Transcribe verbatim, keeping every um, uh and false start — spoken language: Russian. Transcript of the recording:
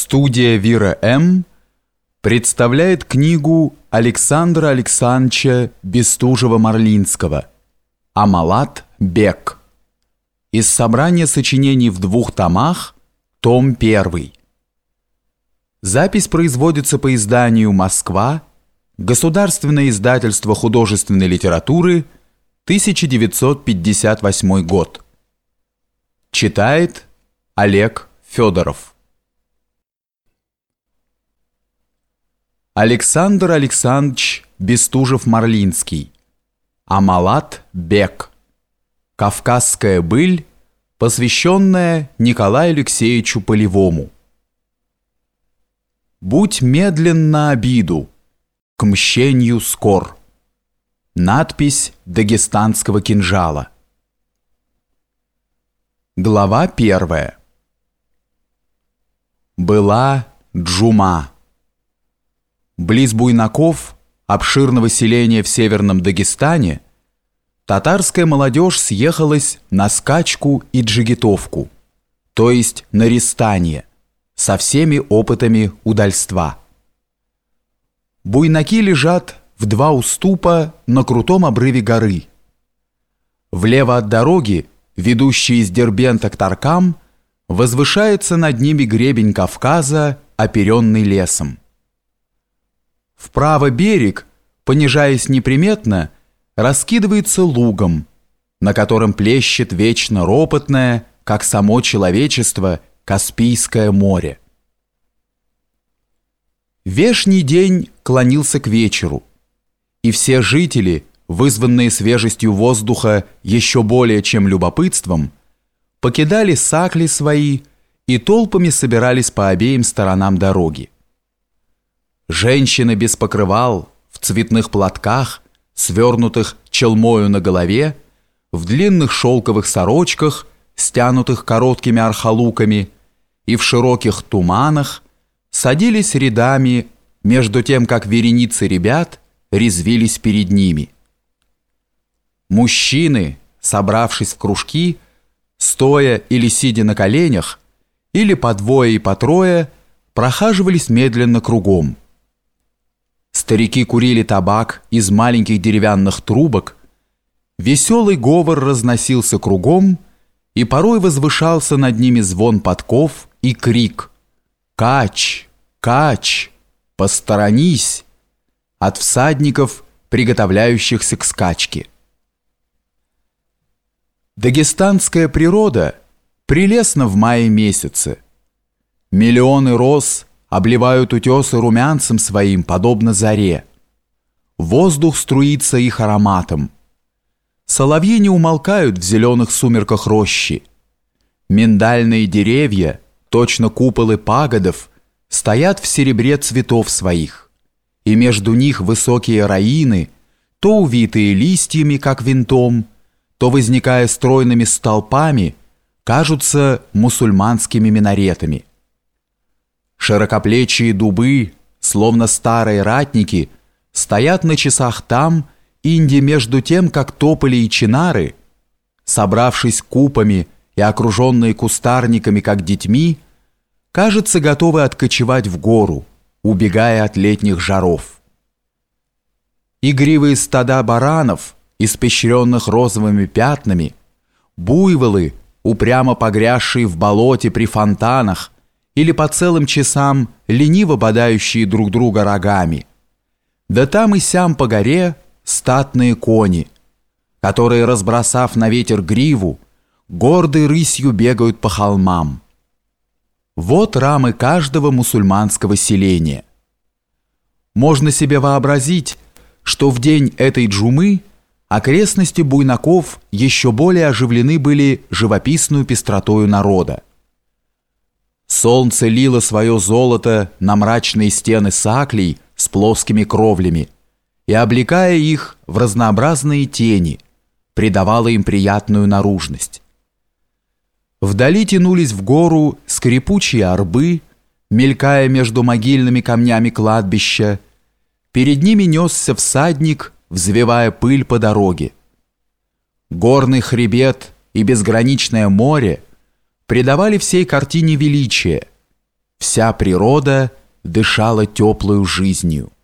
Студия «Вира М.» представляет книгу Александра Александровича Бестужева-Марлинского «Амалат Бек» из собрания сочинений в двух томах, том первый. Запись производится по изданию «Москва», Государственное издательство художественной литературы, тысяча девятьсот пятьдесят восьмой год. Читает Олег Федоров. Александр Александрович Бестужев-Марлинский. Амалат Бек. Кавказская быль, посвященная Николаю Алексеевичу Полевому. Будь медлен на обиду, к мщению скор. Надпись дагестанского кинжала. Глава первая. Была джума. Близ Буйнаков, обширного селения в северном Дагестане, татарская молодежь съехалась на скачку и джигитовку, то есть на рестанье, со всеми опытами удальства. Буйнаки лежат в два уступа на крутом обрыве горы. Влево от дороги, ведущей из Дербента к Таркам, возвышается над ними гребень Кавказа, оперенный лесом. Вправо берег, понижаясь неприметно, раскидывается лугом, на котором плещет вечно ропотное, как само человечество, Каспийское море. Вешний день клонился к вечеру, и все жители, вызванные свежестью воздуха еще более чем любопытством, покидали сакли свои и толпами собирались по обеим сторонам дороги. Женщины без покрывал, в цветных платках, свернутых челмою на голове, в длинных шелковых сорочках, стянутых короткими архалуками, и в широких туманах садились рядами, между тем, как вереницы ребят резвились перед ними. Мужчины, собравшись в кружки, стоя или сидя на коленях, или по двое и по трое, прохаживались медленно кругом. Старики курили табак из маленьких деревянных трубок, веселый говор разносился кругом, и порой возвышался над ними звон подков и крик «Кач! Кач! Посторонись!» от всадников, приготовляющихся к скачке. Дагестанская природа прелестна в мае месяце. Миллионы роз обливают утесы румянцем своим, подобно заре. Воздух струится их ароматом. Соловьи не умолкают в зеленых сумерках рощи. Миндальные деревья, точно куполы пагодов, стоят в серебре цветов своих, и между них высокие раины, то увитые листьями, как винтом, то, возникая стройными столпами, кажутся мусульманскими минаретами. Широкоплечие дубы, словно старые ратники, стоят на часах там, инде между тем, как тополи и чинары, собравшись купами и окруженные кустарниками, как детьми, кажется, готовы откочевать в гору, убегая от летних жаров. Игривые стада баранов, испещренных розовыми пятнами, буйволы, упрямо погрязшие в болоте при фонтанах, или по целым часам лениво бодающие друг друга рогами, да там и сям по горе статные кони, которые, разбросав на ветер гриву, гордой рысью бегают по холмам. Вот рамы каждого мусульманского селения. Можно себе вообразить, что в день этой джумы окрестности Буйнаков еще более оживлены были живописную пестротою народа. Солнце лило свое золото на мрачные стены саклей с плоскими кровлями и, облекая их в разнообразные тени, придавало им приятную наружность. Вдали тянулись в гору скрипучие орбы, мелькая между могильными камнями кладбища. Перед ними несся всадник, взвивая пыль по дороге. Горный хребет и безграничное море придавали всей картине величие, Вся природа дышала теплою жизнью.